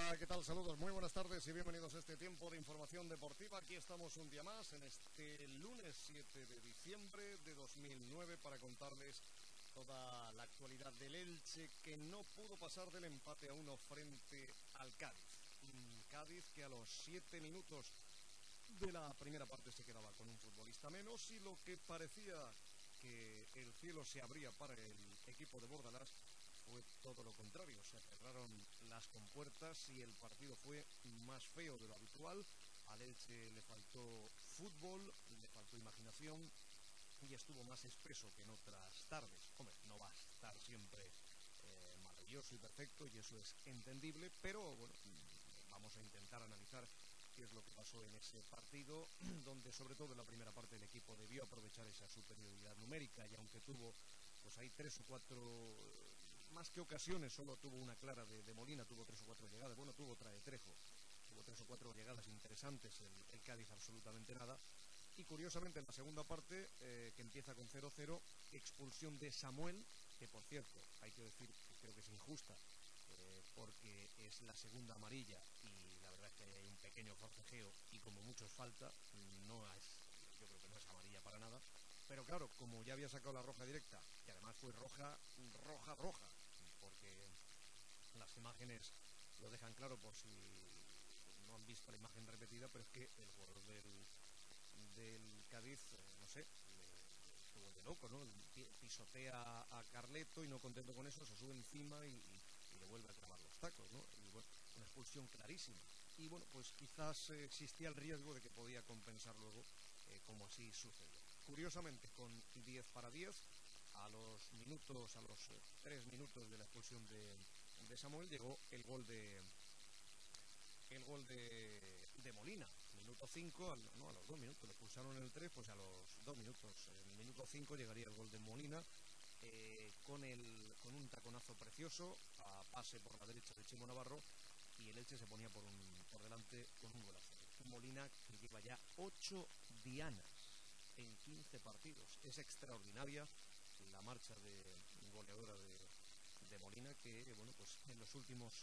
Hola, ¿qué tal? Saludos, muy buenas tardes y bienvenidos a este tiempo de información deportiva. Aquí estamos un día más en este lunes 7 de diciembre de 2009 para contarles toda la actualidad del Elche, que no pudo pasar del empate a 1 frente al Cádiz. Un Cádiz que a los 7 minutos de la primera parte se quedaba con un futbolista menos, y lo que parecía que el cielo se abría para el equipo de Bordalás fue todo lo contrario. Se cerraron las compuertas y el partido fue más feo de lo habitual. Al Elche le faltó fútbol, le faltó imaginación y estuvo más espeso que en otras tardes. Hombre, no va a estar siempre maravilloso y perfecto, y eso es entendible, pero bueno, vamos a intentar analizar qué es lo que pasó en ese partido, donde sobre todo en la primera parte el equipo debió aprovechar esa superioridad numérica, y aunque tuvo pues ahí 3 o 4 más que ocasiones, solo tuvo una clara de Molina, tuvo 3 o 4 llegadas, bueno, tuvo otra de Trejo, tuvo 3 o 4 llegadas interesantes, el Cádiz absolutamente nada. Y curiosamente en la segunda parte, que empieza con 0-0, expulsión de Samuel, que por cierto, hay que decir que creo que es injusta, porque es la segunda amarilla y la verdad es que hay un pequeño forcejeo y como muchos falta, no es, yo creo que no es amarilla para nada. Pero claro, como ya había sacado la roja directa, que además fue roja, porque las imágenes lo dejan claro por si no han visto la imagen repetida, pero es que el jugador del Cádiz, no sé, se vuelve loco, ¿no? Pisotea a Carleto y no contento con eso, se sube encima y le vuelve a clavar los tacos, ¿no? Y bueno, una expulsión clarísima. Y bueno, pues quizás existía el riesgo de que podía compensar luego, como así sucedió. Curiosamente, con 10 para 10, a los 3 minutos de la expulsión de Samuel, llegó el gol de Molina. Minuto 5, no, a los 2 minutos, le expulsaron en el 3, pues a los 2 minutos, en el minuto 5 llegaría el gol de Molina, con un taconazo precioso, a pase por la derecha de Chimo Navarro, y el Elche se ponía por delante con un golazo. Molina, que lleva ya 8 dianas en 15 partidos. Es extraordinaria la marcha goleadora de Molina, que bueno, pues en los últimos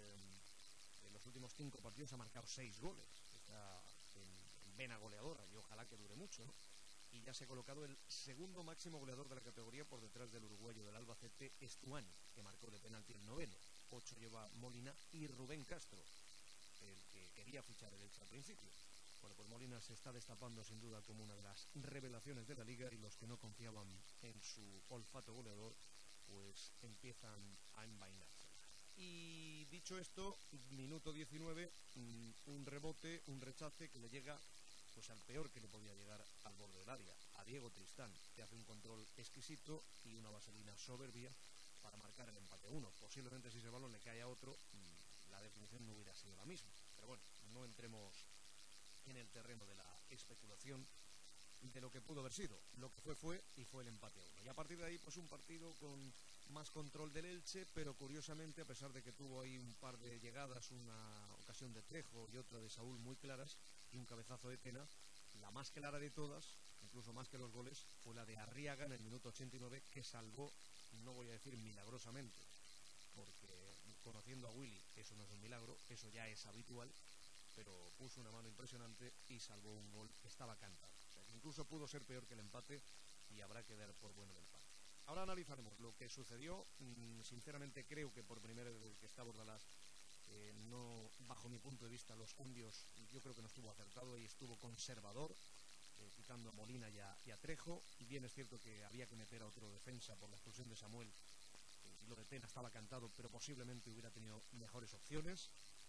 5 partidos ha marcado 6 goles. Está en vena goleadora y ojalá que dure mucho, ¿no? Y ya se ha colocado el segundo máximo goleador de la categoría, por detrás del uruguayo del Albacete, Estuani, que marcó de penalti el 9º. 8 lleva Molina y Rubén Castro, el que quería fichar el Elche al principio. Bueno, pues Molina se está destapando sin duda como una de las revelaciones de la liga, y los que no confiaban en su olfato goleador pues empiezan a envainarse. Y dicho esto, minuto 19, un rebote, un rechace que le llega pues al peor que le podía llegar al borde del área, a Diego Tristán, que hace un control exquisito y una vaselina soberbia para marcar el empate 1. Posiblemente si ese balón le cae a otro, la definición no hubiera sido la misma. Pero bueno, no entremos en el terreno de la especulación de lo que pudo haber sido. Lo que fue y fue el empate a 1. Y a partir de ahí, pues un partido con más control del Elche, pero curiosamente, a pesar de que tuvo ahí un par de llegadas, una ocasión de Trejo y otra de Saúl muy claras, y un cabezazo de Tena, la más clara de todas, incluso más que los goles, fue la de Arriaga en el minuto 89, que salvó, no voy a decir milagrosamente, porque conociendo a Willy, eso no es un milagro, eso ya es habitual, pero puso una mano impresionante y salvó un gol que estaba cantado. O sea, que incluso pudo ser peor que el empate, y habrá que dar por bueno el empate. Ahora analizaremos lo que sucedió. Sinceramente creo que por primera vez desde que está Bordalás, no, bajo mi punto de vista, los cambios, yo creo que no estuvo acertado y estuvo conservador, quitando a Molina y a Trejo. Bien es cierto que había que meter a otro defensa por la expulsión de Samuel, y lo de Tena estaba cantado, pero posiblemente hubiera tenido mejores opciones.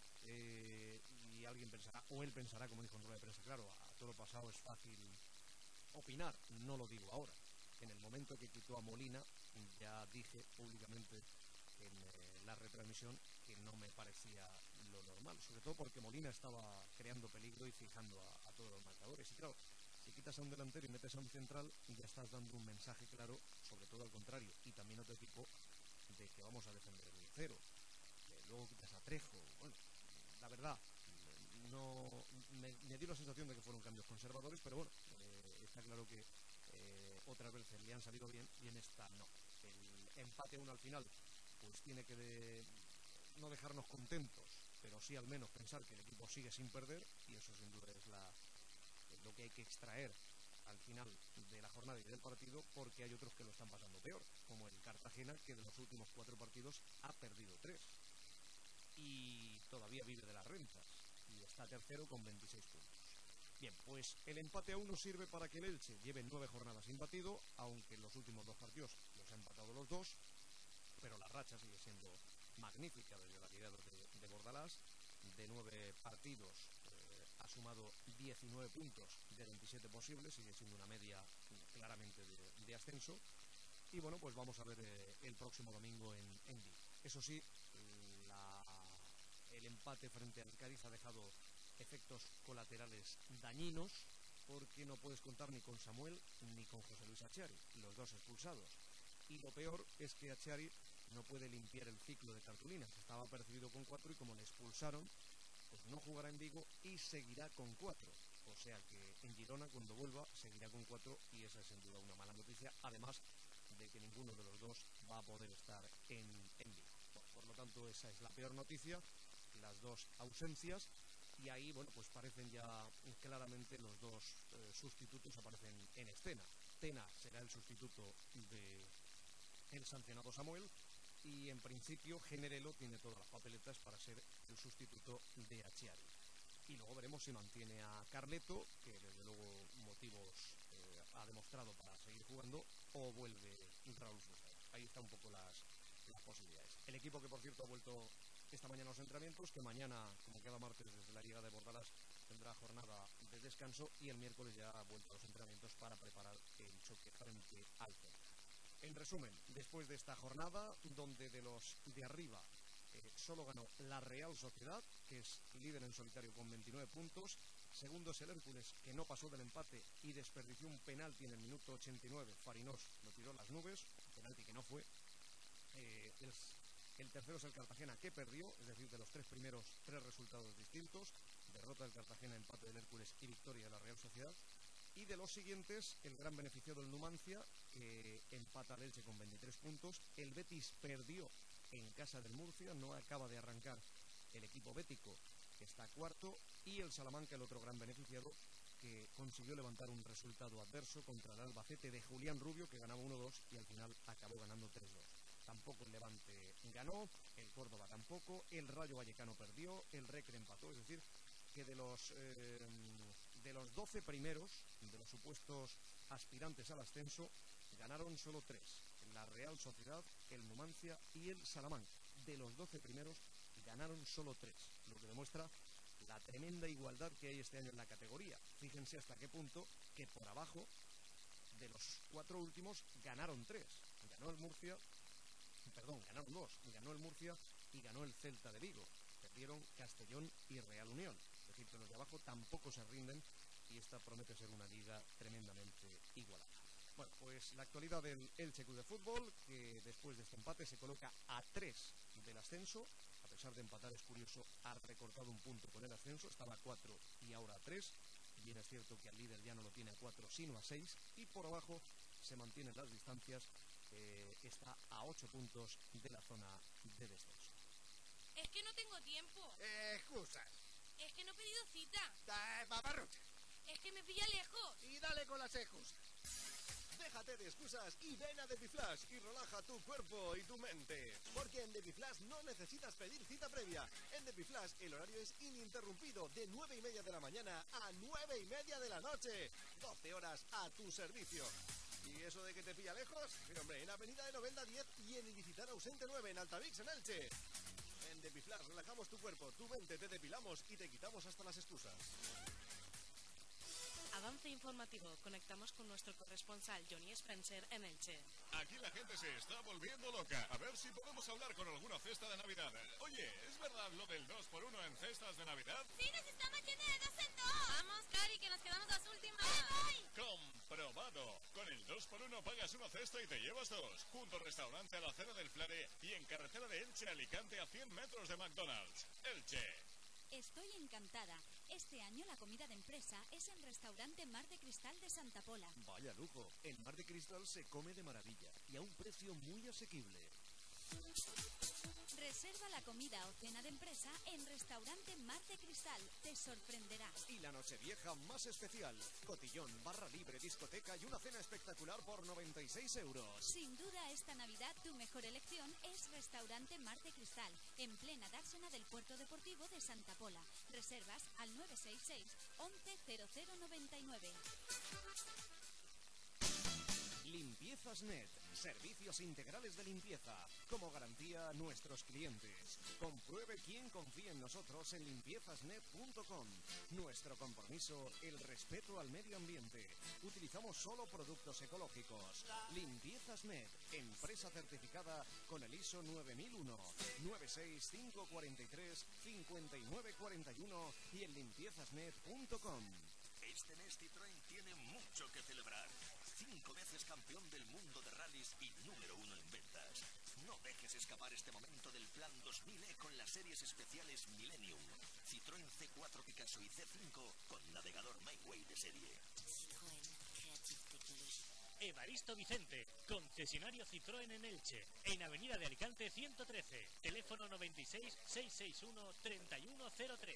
Y alguien pensará, o él pensará, como dijo en rueda de prensa, claro, a todo lo pasado es fácil opinar, no lo digo ahora. En el momento que quitó a Molina, ya dije públicamente en la retransmisión que no me parecía lo normal, sobre todo porque Molina estaba creando peligro y fijando a todos los marcadores. Y claro, si quitas a un delantero y metes a un central, ya estás dando un mensaje claro, sobre todo al contrario, y también a otro equipo, de que vamos a defender el 1-0. Luego quitas a Trejo. Bueno, la verdad, no me dio la sensación de que fueron cambios conservadores, pero bueno, está claro que otras veces le han salido bien y en esta no. El empate 1 al final pues tiene que no dejarnos contentos, pero sí al menos pensar que el equipo sigue sin perder, y eso sin duda es lo que hay que extraer al final de la jornada y del partido, porque hay otros que lo están pasando peor, como el Cartagena, que de los últimos 4 partidos ha perdido 3 y todavía vive de las rentas y está tercero con 26 puntos. Bien, pues el empate a 1 sirve para que el Elche lleve 9 jornadas sin batido, aunque en los últimos 2 partidos los ha empatado los 2, pero la racha sigue siendo magnífica desde la llegada de Bordalás. De 9 partidos ha sumado 19 puntos de 27 posibles, sigue siendo una media claramente de ascenso. Y bueno, pues vamos a ver el próximo domingo en Vigo. Eso sí, el empate frente al Cádiz ha dejado efectos colaterales dañinos, porque no puedes contar ni con Samuel ni con José Luis Achiari, los dos expulsados. Y lo peor es que Achiari no puede limpiar el ciclo de cartulinas. Estaba percibido con 4 y como le expulsaron, pues no jugará en Vigo y seguirá con 4. O sea que en Girona, cuando vuelva, seguirá con 4 y esa es sin duda una mala noticia, además de que ninguno de los dos va a poder estar en Vigo. Bueno, por lo tanto, esa es la peor noticia, las dos ausencias, y ahí, bueno, pues parecen ya claramente los dos sustitutos aparecen en escena. Tena será el sustituto del sancionado Samuel, y en principio Generelo tiene todas las papeletas para ser el sustituto de Achiari. Y luego veremos si mantiene a Carleto, que desde luego motivos ha demostrado para seguir jugando, o vuelve Raúl Fuster. Ahí están un poco las posibilidades. El equipo que, por cierto, ha vuelto esta mañana a los entrenamientos, que mañana, como cada martes desde la llegada de Bordalás, tendrá jornada de descanso, y el miércoles ya ha vuelto a los entrenamientos para preparar el choque frente al Celta. En resumen, después de esta jornada, donde de los de arriba solo ganó la Real Sociedad, que es líder en solitario con 29 puntos. Segundo es el Hércules, que no pasó del empate y desperdició un penalti en el minuto 89. Farinós lo tiró a las nubes, un penalti que no fue. El tercero es el Cartagena, que perdió, es decir, de los 3 primeros, 3 resultados distintos: derrota del Cartagena, empate del Hércules y victoria de la Real Sociedad. Y de los siguientes, el gran beneficiado, el Numancia, que empata al Elche con 23 puntos. El Betis perdió en casa del Murcia, no acaba de arrancar el equipo bético, que está cuarto. Y el Salamanca, el otro gran beneficiado, que consiguió levantar un resultado adverso contra el Albacete de Julián Rubio, que ganaba 1-2 y al final acabó ganando 3-2. Tampoco el Levante ganó, el Córdoba tampoco, el Rayo Vallecano perdió, el Recre empató. Es decir, que de los 12 primeros, de los supuestos aspirantes al ascenso, ganaron solo 3. La Real Sociedad, el Numancia y el Salamanca. De los 12 primeros ganaron solo 3, lo que demuestra la tremenda igualdad que hay este año en la categoría. Fíjense hasta qué punto que por abajo de los 4 últimos ganaron 3. Ganaron 2. Ganó el Murcia y ganó el Celta de Vigo. Perdieron Castellón y Real Unión. Es decir, que los de abajo tampoco se rinden, y esta promete ser una liga tremendamente igualada. Bueno, pues la actualidad del Elche Club de Fútbol, que después de este empate se coloca a 3 del ascenso. A pesar de empatar, es curioso, ha recortado un punto con el ascenso, estaba a 4 y ahora a 3. Bien es cierto que al líder ya no lo tiene a 4 sino a 6, y por abajo se mantienen las distancias, está a 8 puntos de la zona de descenso. Es que no tengo tiempo. Excusas. Es que no he pedido cita. Paparrucha. Es que me pilla lejos. Y dale con las excusas. Déjate de excusas y ven a Depiflash y relaja tu cuerpo y tu mente. Porque en Depiflash no necesitas pedir cita previa. En Depiflash el horario es ininterrumpido, de 9:30 de la mañana a 9:30 de la noche. 12 horas a tu servicio. ¿Y eso de que te pilla lejos? Pero hombre, en Avenida de Novelda 10 y en Ilicitán Ausente 9, en Altavix, en Elche. En Depiflash relajamos tu cuerpo, tu mente, te depilamos y te quitamos hasta las excusas. Avance informativo. Conectamos con nuestro corresponsal Johnny Spencer en Elche. Aquí la gente se está volviendo loca. A ver si podemos hablar con alguna cesta de Navidad. Oye, ¿es verdad lo del 2x1 en cestas de Navidad? ¡Sí, nos estamos yendo de 2 en 2! ¡Vamos, Cari, que nos quedamos las últimas! ¡Voy! ¡Comprobado! Con el 2x1 pagas una cesta y te llevas 2. Junto al restaurante a la acera del Flare y en carretera de Elche a Alicante a 100 metros de McDonald's. Elche. Estoy encantada. Este año la comida de empresa es en Restaurante Mar de Cristal de Santa Pola. Vaya lujo, en Mar de Cristal se come de maravilla y a un precio muy asequible. Reserva la comida o cena de empresa en Restaurante Mar de Cristal. Te sorprenderás. Y la nochevieja más especial. Cotillón, barra libre, discoteca y una cena espectacular por 96 euros. Sin duda, esta Navidad tu mejor elección es Restaurante Mar de Cristal, en plena dársena del Puerto Deportivo de Santa Pola. Reservas al 966 11 0099. Limpiezas Net, servicios integrales de limpieza, como garantía a nuestros clientes. Compruebe quién confía en nosotros en limpiezasnet.com. Nuestro compromiso, el respeto al medio ambiente. Utilizamos solo productos ecológicos. Limpiezas Net, empresa certificada con el ISO 9001, 96543 5941 y en limpiezasnet.com. Este mes Citroën tiene mucho que celebrar. 5 veces campeón del mundo de rallies y número 1 en ventas. No dejes escapar este momento del plan 2000E con las series especiales Millennium, Citroën C4 Picasso y C5 con navegador MyWay de serie. Evaristo Vicente, concesionario Citroën en Elche, en Avenida de Alicante 113, teléfono 96 661 3103.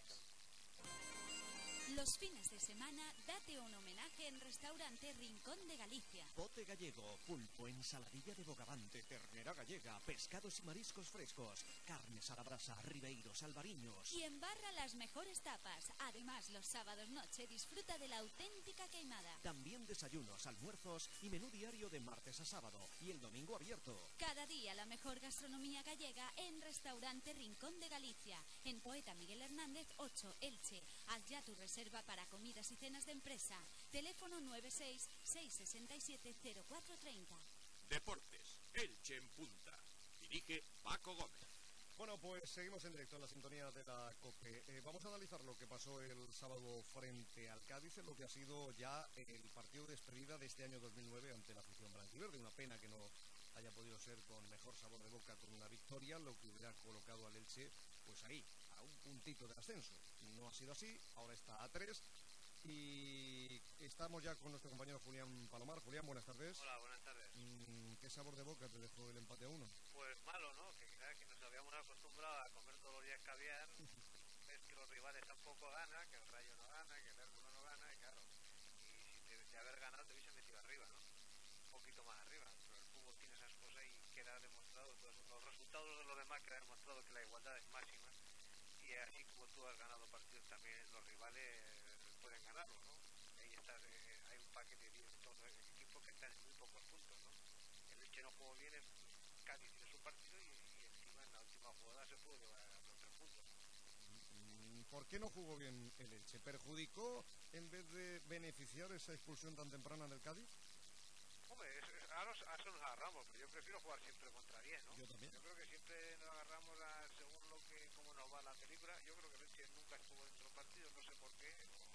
Los fines de semana, date un homenaje en Restaurante Rincón de Galicia. Bote gallego, pulpo, ensaladilla de bogavante, ternera gallega, pescados y mariscos frescos, carnes a la brasa, ribeiros, albariños. Y en barra las mejores tapas. Además, los sábados noche disfruta de la auténtica queimada. También desayunos, almuerzos y menú diario de martes a sábado y el domingo abierto. Cada día la mejor gastronomía gallega en Restaurante Rincón de Galicia. En Poeta Miguel Hernández 8, Elche. Haz ya tu reserva para comidas y cenas de empresa. Teléfono 96 667 0430. Deportes, Elche en punta. Dirige Paco Gómez. Bueno, pues seguimos en directo en la sintonía de la COPE. Vamos a analizar lo que pasó el sábado frente al Cádiz, en lo que ha sido ya el partido de despedida de este año 2009 ante la afición blanquiverde. Una pena que no haya podido ser con mejor sabor de boca con una victoria, lo que hubiera colocado al Elche pues ahí, a un puntito de ascenso. No ha sido así, ahora está a 3 y estamos ya con nuestro compañero Julián Palomar. Julián, buenas tardes. Hola, buenas tardes. ¿Qué sabor de boca te dejó el empate a 1? Pues malo, ¿no? Que quizás que nos habíamos acostumbrado a comer todos los días caviar, ves que los rivales tampoco ganan, que el Rayo no gana, que el Hércules no gana, y claro, y si de haber ganado te hubiese metido arriba, ¿no? Un poquito más arriba, pero el fútbol tiene esas cosas y queda demostrado, los resultados de los demás queda demostrado que la igualdad es máxima, y así como tú has ganado partidos también los rivales pueden ganarlo, ¿no? Ahí está, hay un paquete de todos los equipos que están en muy pocos puntos, ¿no? El Elche no jugó bien, el Cádiz tiene su partido y encima en la última jugada se pudo llevar los 3 puntos. ¿Por qué no jugó bien el Elche? ¿Perjudicó en vez de beneficiar esa expulsión tan temprana del Cádiz? Hombre, a eso nos agarramos, pero yo prefiero jugar siempre contra 10, ¿no? Yo también. Yo creo que siempre nos agarramos según cómo nos va la película. Yo creo que el Elche nunca estuvo dentro del partido, no sé por qué,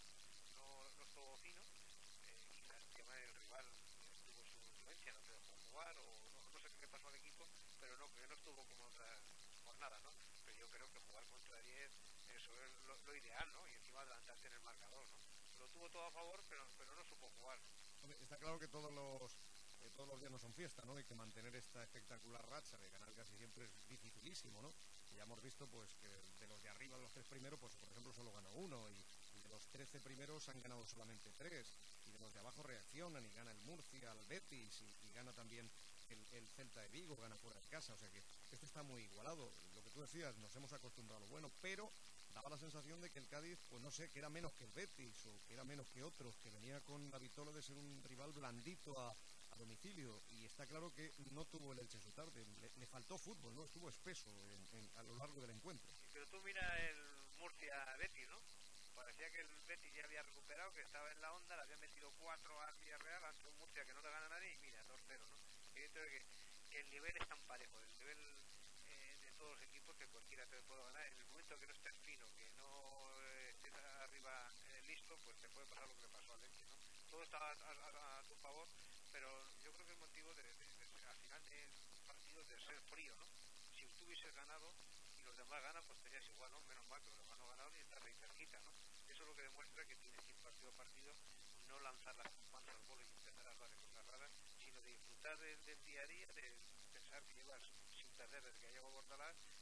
no estuvo fino. Quizás el tema del rival tuvo su influencia, no te dejó jugar, o no sé qué pasó al equipo, pero no, que no estuvo como otras jornadas, ¿no? Pero yo creo que jugar contra 10, eso es lo ideal, ¿no? Y encima adelantarte en el marcador, ¿no? Lo tuvo todo a favor, pero no supo jugar. Hombre, está claro que todos los días no son fiesta, ¿no? Hay que mantener esta espectacular racha de ganar casi siempre es dificilísimo, ¿no? Y ya hemos visto pues que de los de arriba, los 3 primeros, pues por ejemplo solo ganó 1 y de los 13 primeros han ganado solamente 3 y de los de abajo reaccionan y gana el Murcia, el Betis y gana también el Celta de Vigo, gana fuera de casa, o sea que esto está muy igualado. Lo que tú decías, nos hemos acostumbrado a lo bueno, pero daba la sensación de que el Cádiz, pues no sé, que era menos que el Betis o que era menos que otros, que venía con la vitola de ser un rival blandito a domicilio, y está claro que no tuvo el Elche su tarde, le faltó fútbol, ¿no? Estuvo espeso a lo largo del encuentro. Pero tú mira el Murcia-Betis, ¿no? Parecía que el Betis ya había recuperado, que estaba en la onda, le había metido 4 al Villarreal ante un Murcia que no le gana a nadie y mira, 2-0, ¿no? Y yo creo que el nivel es tan parejo, el nivel de todos los equipos que cualquiera te puede ganar. En el momento que no estés fino, que no estés arriba listo, pues te puede pasar lo que le pasó al Elche, ¿no? Todo estaba a tu favor, pero yo creo que el motivo al final del partido de ser frío, ¿no? Si tú hubieses ganado y los demás ganan, pues tenías igual, ¿no? Menos mal que los demás no ganaron y estás ahí cerquita, ¿no? Eso es lo que demuestra que tienes que ir partido a partido, no lanzar las manos al bolo y empezar a hacer cosas raras, sino de disfrutar del día a día, de pensar que llevas sin perder desde que llegó Bordalás y que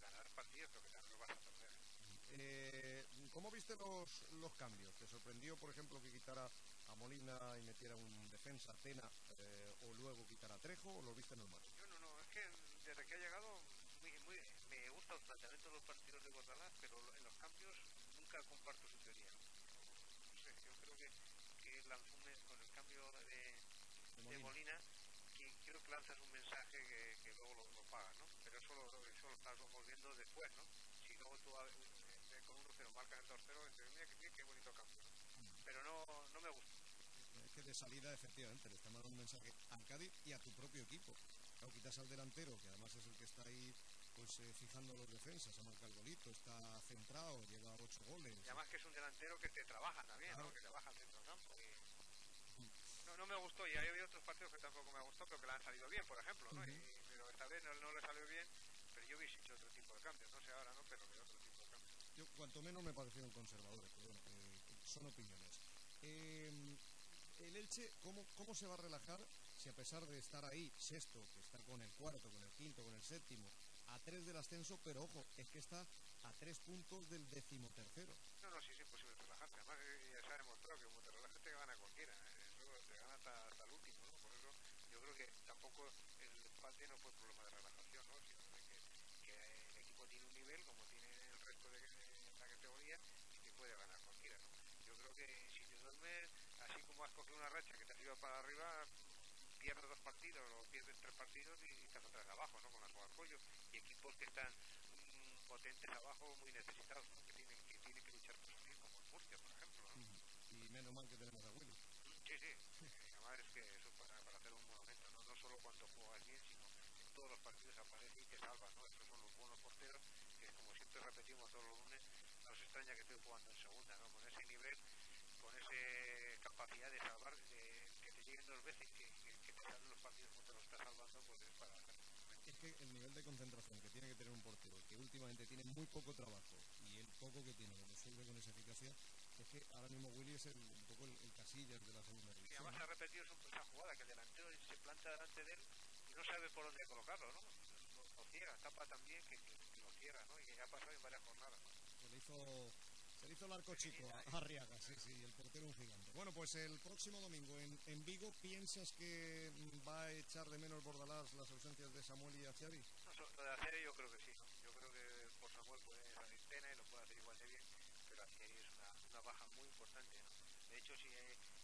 ganar partidos, pero que también los vas a perder. ¿Cómo viste los cambios? ¿Te sorprendió, por ejemplo, que quitara a Molina y metiera un defensa, Tena, o luego quitara a Trejo, o lo viste normal? Yo no, es que desde que ha llegado me gustan los planteamientos de los partidos de Bordalás, pero en los cambios nunca comparto su teoría. No sé, yo creo que lanzó con el cambio de Molina, que creo que lanzas un mensaje que luego lo pagas, ¿no? Pero eso lo estamos viendo después, ¿no? Si luego tú con un 1-0 marcas el 2-0, entre mira qué bonito cambio, ¿no? Pero no me gusta. Es que de salida, efectivamente, le está mandando un mensaje al Cádiz y a tu propio equipo. Claro, quitas al delantero, que además es el que está ahí pues fijando los defensas, ha marcado el golito, está centrado, lleva 8 goles. Y además que es un delantero que te trabaja también, claro, ¿no? Que te baja al centro del campo. No me gustó, y hay otros partidos que tampoco me ha gustado, pero que le han salido bien, por ejemplo, ¿no? Pero esta vez no le salió bien, pero yo hubiese hecho otro tipo de cambios, no sé ahora, ¿no? Pero de otro tipo de cambios. Yo, cuanto menos, me parecieron conservadores, pero bueno, son opiniones. El Elche, ¿cómo se va a relajar si a pesar de estar ahí, sexto, que está con el cuarto, con el quinto, con el séptimo, a 3 del ascenso, pero ojo, es que está a 3 puntos del 13º? No, sí es imposible relajarse. Además, ya se ha demostrado que como te relajas te gana cualquiera. Eso te gana hasta el último, ¿no? Por eso yo creo que tampoco el empate no fue problema de relajación, ¿no? Sino de que el equipo tiene un nivel como tiene el resto de la categoría y que puede ganar cualquiera, ¿no? Yo creo que si te duermes, así como has cogido una racha que te has ido para arriba, pierdes 2 partidos o pierdes 3 partidos y estás otra vez abajo, ¿no? Con las bolas pollo y equipos que están potentes abajo, muy necesitados, ¿no? que tienen que luchar por subir, como el Murcia, por ejemplo, ¿no? Y menos mal que tenemos a Willy. Sí, además es que eso es para hacer un monumento, no solo cuando juegas bien, sino en todos los partidos aparece y te salva, ¿no? Estos son los buenos porteros, que como siempre repetimos todos los lunes, nos extraña que estoy jugando en segunda, ¿no? Con ese nivel, con esa capacidad de salvar, que te lleguen 2 veces, que te salen los partidos como te lo está salvando, pues es para hacer. Es que el nivel de concentración que tiene que tener un portero, que últimamente tiene muy poco trabajo, y el poco que tiene lo resuelve con esa eficacia, es que ahora mismo Willy es un poco el Casillas de la segunda división. Y además ha repetido esa jugada, que el delantero se planta delante de él y no sabe por dónde colocarlo, ¿no? Lo ciega, tapa también que lo ciega, ¿no? Y que ya ha pasado en varias jornadas, ¿no? Se le hizo el arco chico a Arriaga, sí, el portero un gigante. Bueno, pues el próximo domingo en Vigo, ¿piensas que va a echar de menos Bordalás las ausencias de Samuel y Achiari? No, lo de Achiari yo creo que sí, ¿no? Yo creo que por Samuel puede salir Tena y lo puede hacer igual de bien, pero Achiari es una baja muy importante, ¿no? De hecho, sí,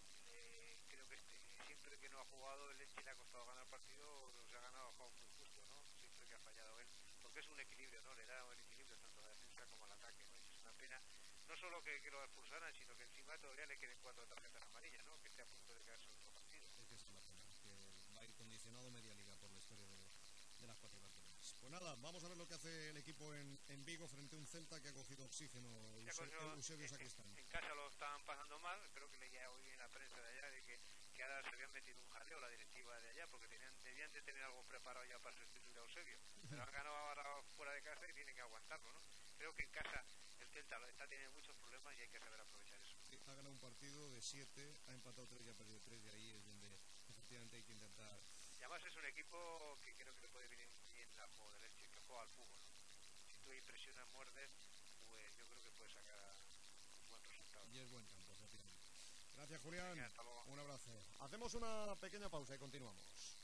creo que siempre que no ha jugado, el Elche le ha costado ganar el partido, se ha ganado a juego muy justo, ¿no? Siempre que ha fallado él, porque es un equilibrio, ¿no? Le da el equilibrio tanto a la defensa como al ataque, ¿no? Y es una pena, no solo que lo expulsaran, sino que encima todavía le queden 4 tarjetas amarillas, ¿no? Que esté a punto de quedarse en otro partido. Es que es una pena, que va a ir condicionado media liga por la historia de las 4 carteleras. Pues nada, vamos a ver lo que hace el equipo en Vigo frente a un Celta que ha cogido oxígeno. Eusebio Sacristán. En casa lo estaban pasando mal, creo que leía hoy en la prensa de allá de que ahora se habían metido un jaleo la directiva de allá porque debían de tener algo preparado ya para sustituir a Eusebio, pero han ganado ahora fuera de casa y tienen que aguantarlo, ¿no? Creo que en casa el Celta está teniendo muchos problemas y hay que saber aprovechar eso. Sí, ha ganado un partido de 7, ha empatado 3 y ha perdido 3, y ahí es donde efectivamente hay que intentar. Y además es un equipo que creo que le puede venir bien al juego del Elche, que juega al fútbol, ¿no? Si tú ahí presionas, muerdes, pues yo creo que puede sacar un buen resultado. Y es buen campo, efectivamente. Gracias, Julián. Hasta luego. Un abrazo. Hacemos una pequeña pausa y continuamos.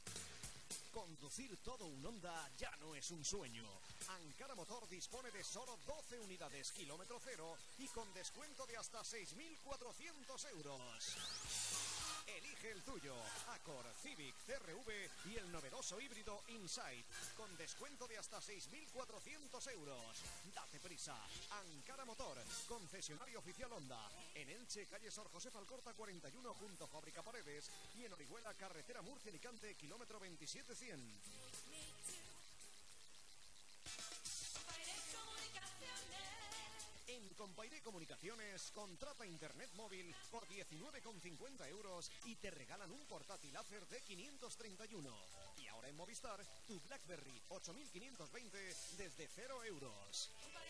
Conducir todo un Honda ya no es un sueño. Ankara Motor dispone de solo 12 unidades kilómetro cero y con descuento de hasta 6.400 euros. Elige el tuyo, Accord, Civic, CR-V y el novedoso híbrido Insight, con descuento de hasta 6.400 euros. Date prisa, Ankara Motor, concesionario oficial Honda, en Elche, calle Sor José Alcorta 41, junto a Fábrica Paredes, y en Orihuela, carretera Murcia-Alicante, kilómetro 27100. En Compairé Comunicaciones, contrata internet móvil por 19,50 euros y te regalan un portátil láser de 531. Y ahora en Movistar, tu BlackBerry 8520 desde 0 euros.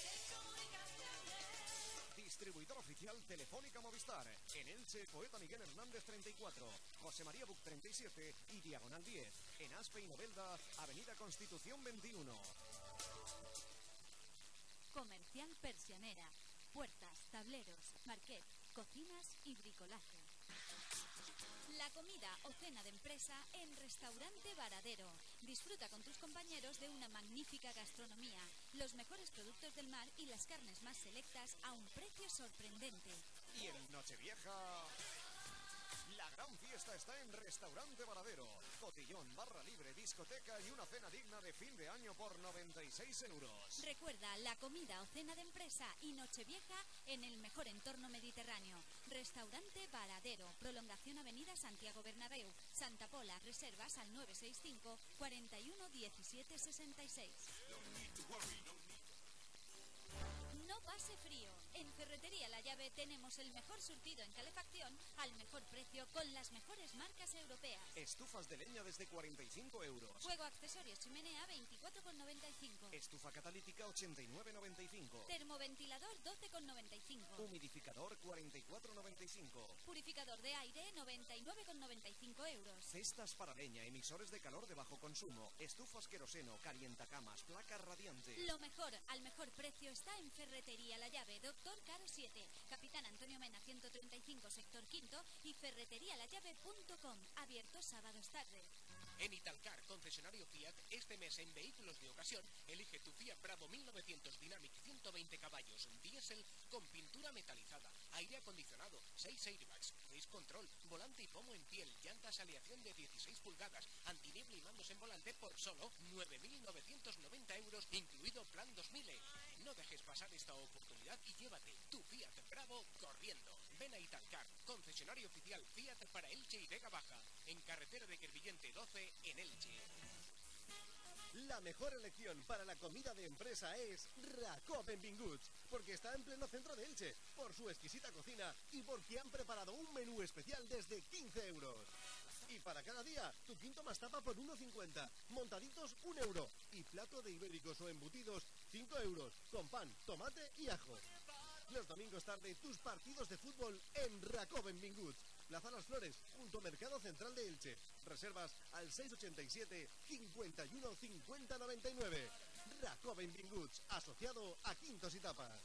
Distribuidor oficial Telefónica Movistar. En Elche, Poeta Miguel Hernández 34, José María Buc 37 y Diagonal 10. En Aspe y Novelda, Avenida Constitución 21. primera. Puertas, tableros, marquet, cocinas y bricolaje. La comida o cena de empresa en Restaurante Varadero. Disfruta con tus compañeros de una magnífica gastronomía, los mejores productos del mar y las carnes más selectas a un precio sorprendente. Y en Nochevieja, la gran fiesta está en Restaurante Varadero. Cotillón, barra libre, discoteca y una cena digna de fin de año por 96 euros. Recuerda la comida o cena de empresa y Nochevieja en el mejor entorno mediterráneo. Restaurante Varadero, prolongación Avenida Santiago Bernabéu, Santa Pola. Reservas al 965 41 17 66. No pase frío. En Ferretería La Llave tenemos el mejor surtido en calefacción al mejor precio con las mejores marcas europeas. Estufas de leña desde 45 euros. Fuego, accesorios, chimenea 24,95. Estufa catalítica 89,95. Termoventilador 12,95. Humidificador 44,95. Purificador de aire 99,95 euros. Cestas para leña, emisores de calor de bajo consumo, estufas queroseno, calientacamas, placas radiantes. Lo mejor al mejor precio está en Ferretería La Llave, Doctor Caro 7, Capitán Antonio Mena 135, sector quinto y ferreterialallave.com, abierto sábados tarde. En Italcar, concesionario Fiat, este mes en vehículos de ocasión, elige tu Fiat Bravo 1900 Dynamic 120 caballos, diésel con pintura metalizada, aire acondicionado, 6 airbags, cruise control, volante y pomo en piel, llantas aleación de 16 pulgadas, antiniebla y mandos en volante por solo 9.990 euros, incluido plan 2000. No dejes pasar esta oportunidad y llévate tu Fiat Bravo corriendo. Ven a Italcar, concesionario oficial Fiat para Elche y Vega Baja, en carretera de Quervillente 12 en Elche. La mejor elección para la comida de empresa es Racob en Binguts, porque está en pleno centro de Elche, por su exquisita cocina y porque han preparado un menú especial desde 15 euros. Y para cada día, tu quinto más tapa por 1,50, montaditos 1 euro y plato de ibéricos o embutidos 5 euros, con pan, tomate y ajo. Los domingos tarde, tus partidos de fútbol en Racob en Binguts, Plaza Las Flores, junto Mercado Central de Elche. Reservas al 687 51 50 99. Racob en Binguts, asociado a Quintos y Tapas.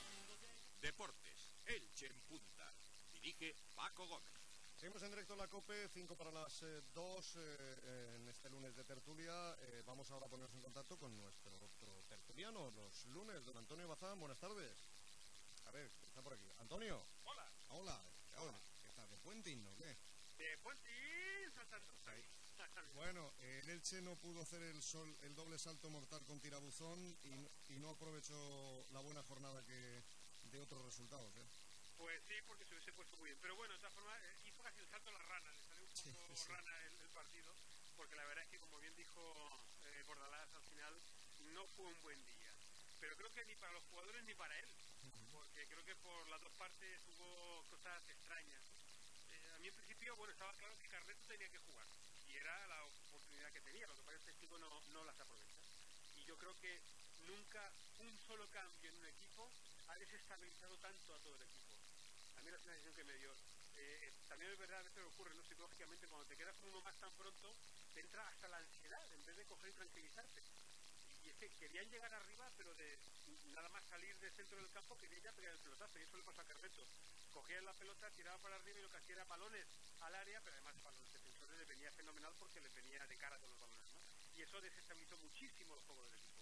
Deportes, Elche en punta. Dirige Paco Gómez. Seguimos en directo en la COPE, 5 para las 2 en este lunes de tertulia. Vamos ahora a ponernos en contacto con nuestro otro tertuliano, los lunes, don Antonio Bazán. Buenas tardes. A ver, está por aquí. Antonio. Hola. Hola. ¿Qué tal? ¿De Puentín o qué? De Puentín, saltando. Bueno, el Elche no pudo hacer el doble salto mortal con tirabuzón y no aprovechó la buena jornada de otros resultados, ¿eh? Pues sí, porque se hubiese puesto muy bien. Pero bueno, de todas formas, hizo casi el salto a la rana. Le salió un poco rana el partido. Porque la verdad es que, como bien dijo Bordalás, al final no fue un buen día. Pero creo que ni para los jugadores ni para él. Porque creo que por las dos partes hubo cosas extrañas. A mí en principio, bueno, estaba claro que Carleto tenía que jugar. Y era la oportunidad que tenía. Lo que pasa es que este chico no las aprovecha. Y yo creo que nunca un solo cambio en un equipo ha desestabilizado tanto a todo el equipo. A mí la sensación que me dio. También es verdad, a veces ocurre, ¿no? Psicológicamente, cuando te quedas con uno más tan pronto, te entra hasta la ansiedad en vez de coger y tranquilizarte. Y es que querían llegar arriba, pero de nada más salir del centro del campo, querían ya pegar el pelotazo. Y eso le pasó a Carleto. Cogía la pelota, tiraba para arriba y lo que hacía era balones al área, pero además para los defensores le venía fenomenal porque les venía de cara con los balones, ¿no? Y eso desestabilizó muchísimo el juego del equipo.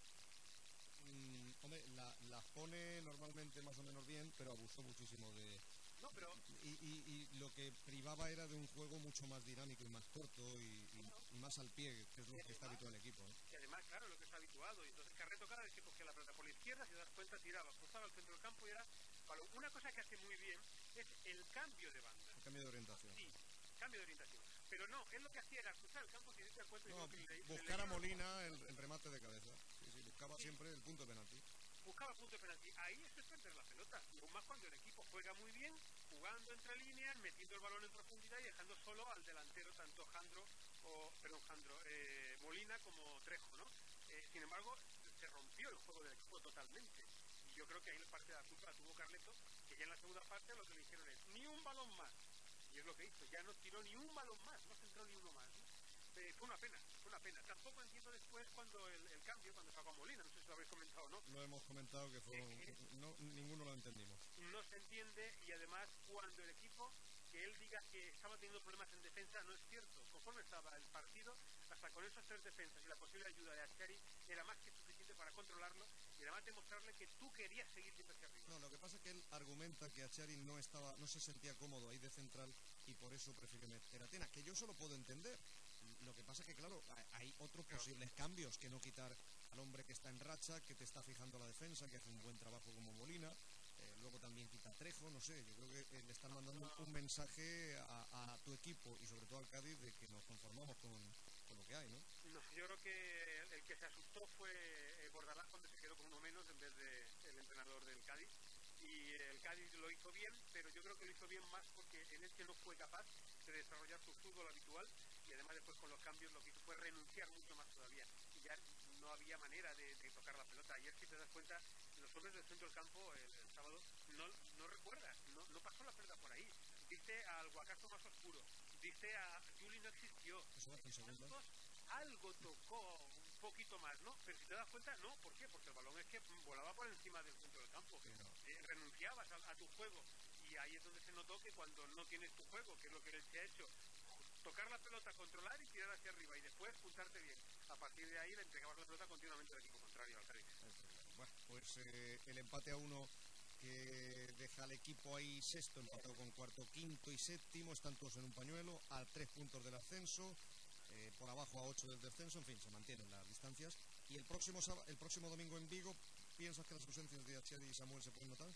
Hombre, las pone normalmente más o menos bien, pero abusó muchísimo de... No, pero... Y lo que privaba era de un juego mucho más dinámico y más corto y más al pie, que es lo que está habituado el equipo, ¿no? Y además, claro, lo que está habituado. Y entonces Carreto cada vez que cogía la pelota por la izquierda, si te das cuenta, tiraba, cruzaba al centro del campo y era... Una cosa que hace muy bien es el cambio de banda. El cambio de orientación. Sí, cambio de orientación. Pero no, él lo que hacía era cruzar el campo, si te das cuenta... No, buscar a Molina el remate de cabeza. Sí, buscaba siempre el punto de penalti. Buscaba punto de penalti. Ahí es perder la pelota. Y aún más cuando el equipo juega muy bien, jugando entre líneas, metiendo el balón en profundidad y dejando solo al delantero, tanto Molina como Trejo, ¿no? Sin embargo, se rompió el juego del equipo totalmente. Y yo creo que ahí la parte de la culpa la tuvo Carleto, que ya en la segunda parte lo que le dijeron es ni un balón más. Y es lo que hizo, ya no tiró ni un balón más, no centró ni uno más, ¿no? Fue una pena. Tampoco entiendo después cuando el cambio, cuando sacó a Molina, no sé si lo habéis comentado o no. lo hemos comentado que ninguno lo entendimos. No se entiende, y además cuando el equipo, que él diga que estaba teniendo problemas en defensa, no es cierto. Conforme estaba el partido, hasta con esos 3 defensas y la posible ayuda de Achari, era más que suficiente para controlarlo y además demostrarle que tú querías seguir siempre hacia arriba. No, lo que pasa es que él argumenta que Achari no se sentía cómodo ahí de central y por eso prefiere meter a Tena, que yo solo puedo entender. Lo que pasa es que, claro, hay otros posibles cambios que no quitar al hombre que está en racha, que te está fijando la defensa, que hace un buen trabajo como Molina. Luego también quita Trejo, no sé, yo creo que le están mandando un mensaje a tu equipo y sobre todo al Cádiz de que nos conformamos con lo que hay, ¿no? No, yo creo que el que se asustó fue Bordalás cuando se quedó con uno menos en vez del entrenador del Cádiz. Y el Cádiz lo hizo bien, pero yo creo que lo hizo bien más porque el Elche no fue capaz de desarrollar su fútbol habitual y además después con los cambios lo que hizo fue renunciar mucho más todavía y ya no había manera de tocar la pelota. Ayer, si te das cuenta, los hombres del centro del campo el sábado no recuerdas, no pasó la pelota por ahí. Dice al Guacazo más oscuro, dice a Juli no existió. Algo tocó un poquito más, ¿no? Pero si te das cuenta, no. ¿Por qué? Porque el balón es que volaba por encima del centro del campo. Renunciabas a tu juego. Y ahí es donde se notó que cuando no tienes tu juego, que es lo que él se ha hecho, tocar la pelota, controlar y tirar hacia arriba y después juntarte bien. A partir de ahí le entregabas la pelota continuamente al equipo contrario, al Cádiz. Bueno, pues el empate a 1 que deja al equipo ahí sexto, empatado con cuarto, quinto y séptimo, están todos en un pañuelo, a 3 puntos del ascenso. Por abajo a 8 del descenso, en fin, se mantienen las distancias. Y el próximo domingo en Vigo, ¿piensas que las ausencias de Achari y Samuel se pueden notar?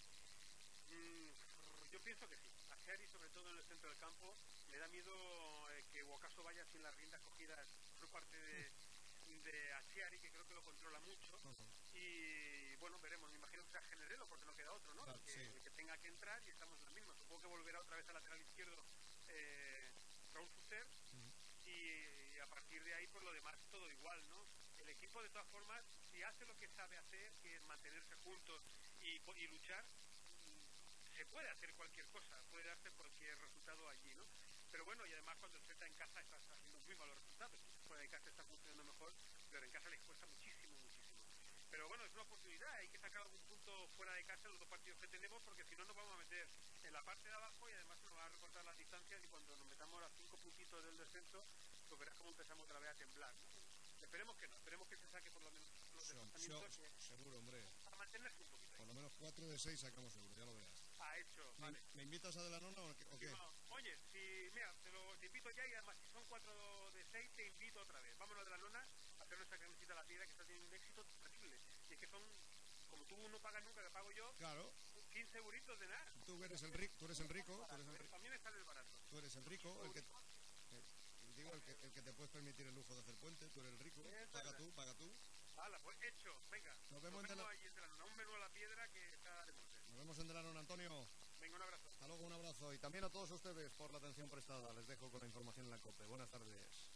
Yo pienso que sí. Achari, sobre todo en el centro del campo, le da miedo que Ocaso vaya sin las riendas cogidas por parte de Achari, que creo que lo controla mucho. Y bueno, veremos. Me imagino que sea Generelo, porque no queda otro, ¿no? Claro, que tenga que entrar y estamos en la misma. Supongo que volverá otra vez al lateral izquierdo Raúl Fuster. Y a partir de ahí, pues lo demás todo igual, ¿no? El equipo, de todas formas, si hace lo que sabe hacer, que es mantenerse juntos y luchar, se puede hacer cualquier cosa, puede darse cualquier resultado allí, ¿no? Pero bueno, y además cuando el Celta en casa está haciendo muy malos resultados, fuera de casa está funcionando mejor, pero en casa les cuesta muchísimo. Pero bueno, es una oportunidad, hay que sacar algún punto fuera de casa en los 2 partidos que tenemos, porque si no nos vamos a meter en la parte de abajo y además se nos van a recortar las distancias y cuando nos metamos a 5 puntitos del descenso, pues verás cómo empezamos otra vez a temblar, ¿no? Esperemos que no, esperemos que se saque por lo menos los desplazamientos. Seguro, hombre. A mantenerse un poquito ahí. Por lo menos 4 de 6 sacamos seguro, ya lo verás. Hecho, vale. ¿Me invitas a De la Nona o qué? No, oye, mira, te invito ya y además si son 4 de 6 te invito otra vez. Vámonos De la Nona a hacer nuestra camiseta a la piedra que está teniendo un éxito terrible. Y es que son, como tú no pagas nunca, que pago yo, claro, 15 euritos de nada. Tú eres el rico, También está el barato. Tú eres el rico, el que te puedes permitir el lujo de hacer puente, tú eres el rico, paga tú. Hala, pues hecho, venga. Nos vemos ahí en De la Nona, un menú a la piedra que está de monte. Nos vemos en De la Nona, Antonio. Venga, un abrazo. Hasta luego, un abrazo. Y también a todos ustedes por la atención prestada. Les dejo con la información en la COPE. Buenas tardes.